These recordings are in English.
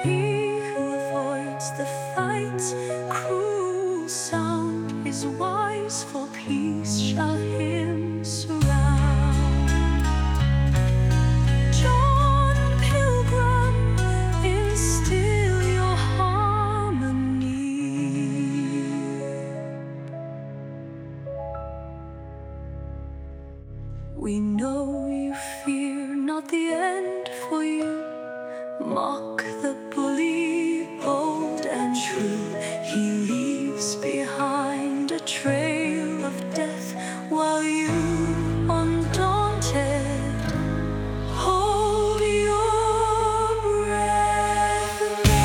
He who avoids the fight's cruel sound is wise, for peace shall him surround. John Pilgrim, instill your harmony. We know you fear not the end for you. Mock the bully, bold and true. He leaves behind a trail of death, while you, undaunted, hold your breath.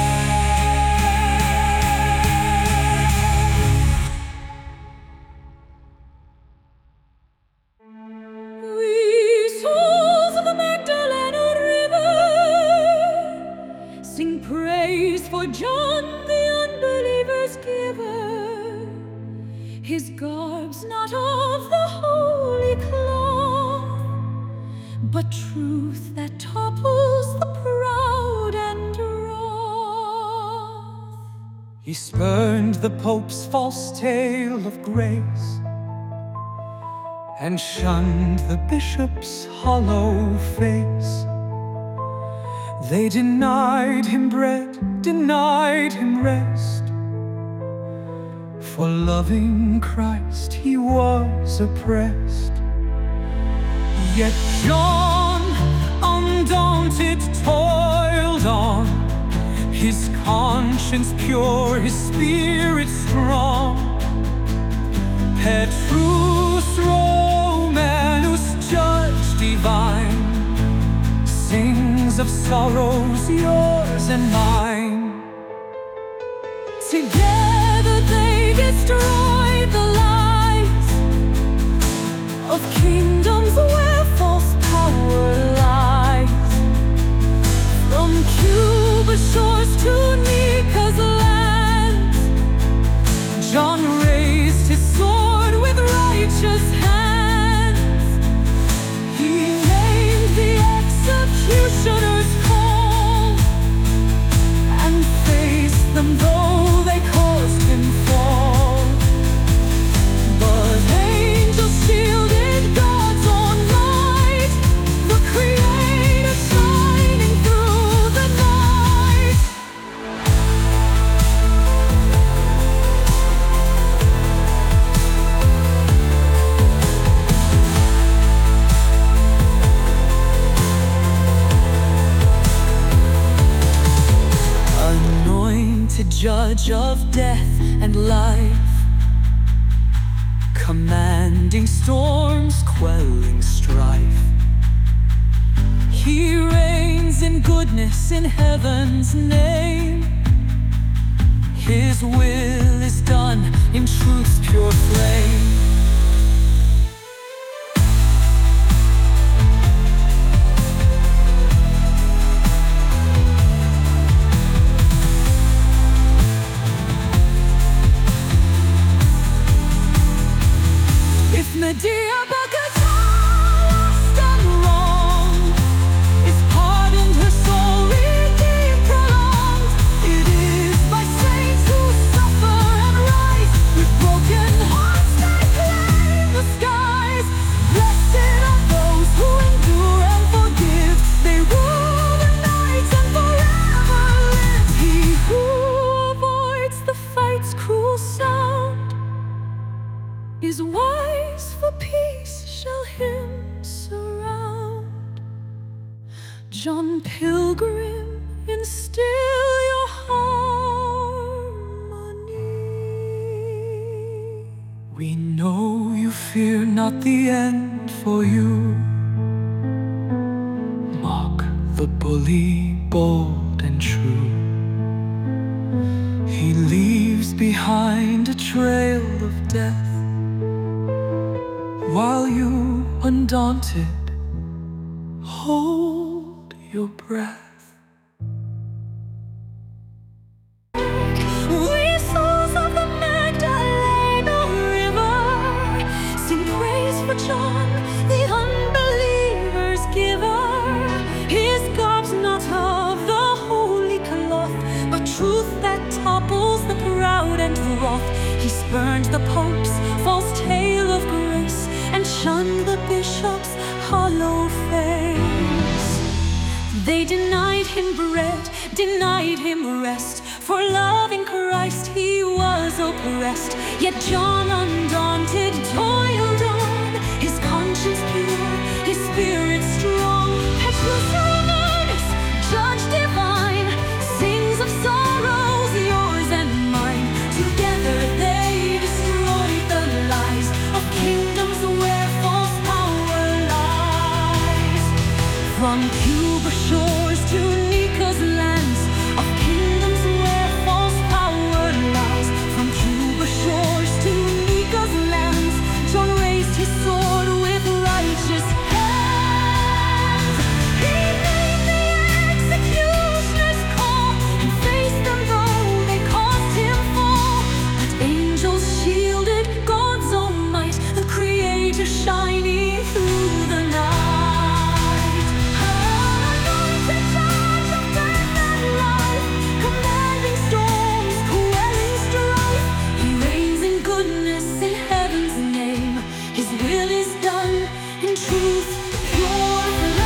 We souls of the Magdalena River sing praise for John, the unbeliever's giver. His garb's not of the holy cloth, but truth that topples the proud and wroth. He spurned the Pope's false tale of grace, and shunned the bishop's hollow face. They denied him bread, denied him rest. For loving Christ he was oppressed. Yet John, undaunted, toiled on, his conscience pure, his spirit strong. Petrus, Romanus, judge divine, sings of sorrows, yours and mine. Together they destroyed the lies of kingdoms where false power lies. From Cuba's shores to Nika's lands, John raised his sword with righteous hands. He named the executioner's call, and faced them though they caused him fall. But angels shielded God's own light, the Creator shining through the night. Anointed judge of death and life, commanding storms, quelling strife. He reigns in goodness in heaven's name. His will is done in truth's pure flame. If Medea Bagatelle, lost and wrong, is pardoned, her soul redeemed, prolonged. It is by saints who suffer and rise, with broken hearts they claim the skies. Blessed are those who endure and forgive, they rule the night and forever live. He who avoids the fight's cruel sound is wise, for peace shall him surround. John Pilgrim, instill your harmony. We know you fear not the end for you. Mock the bully, bold and true. He leaves behind a trail of death, while you, undaunted, hold your breath. We souls of the Magdalena River sing praise for John, the unbeliever's giver. His garb's not of the holy cloth, topples the proud and wroth. He spurned the Pope's false tale of grace, and shunned the bishop's hollow face. They denied him bread, denied him rest. For loving Christ he was oppressed. Yet John undaunted toiled on, his conscience pure, his spirit strong. Petrus Romanus, judge divine, sings of sorrows, yours and mine. Together they destroyed the lies of kingdoms where false power lies. From Cuba shores to Nica's lands, of kingdoms where false power lies. From Cuba shores to Nica's lands, John raised his sword with righteous hands. He made the executioner's call, and faced them though they caused him fall. But angels shielded God's own might, the Creator shining through the night. Anointed judge of death and life, commanding storms, quelling strife. He reigns in goodness in heaven's name. His will is done in truth, pure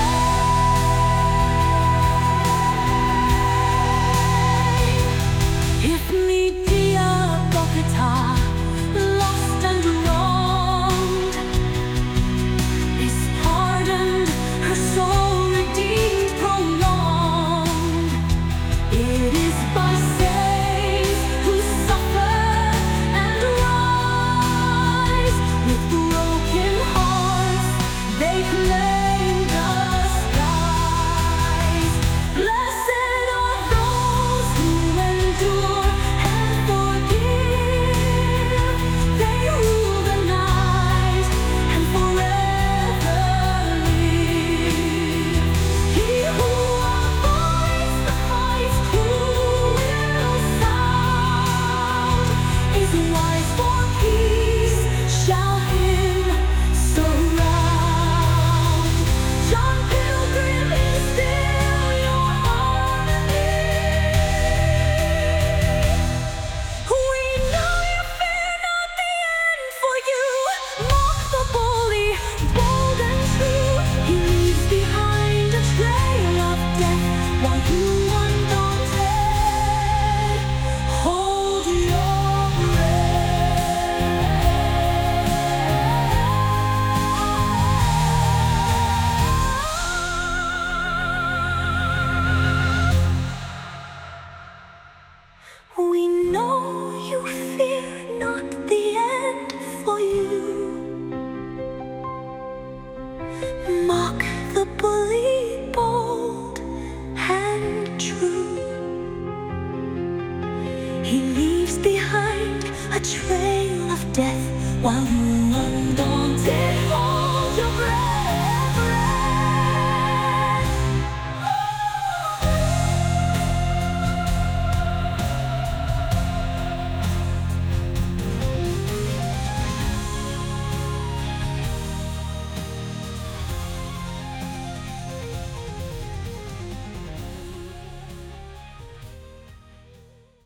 flame. If Medea Bogota, lost and wronged, is pardoned, her soul redeemed, prolonged. It is by saints who suffer and rise, with broken hearts they claim the skies. Blessed are those who endure and forgive. They rule the night and forever live. He who avoids the fight, who will sound, is wise, for peace shall him surround. John Pilgrim is still your harmony. We know you fear not the end, for you mock the bully, bold and true. He leaves behind a trail of death, while you undaunted hold your breath. We know you fear not the end, for you mock the bully, bold and true. He leaves behind a trail of death, while you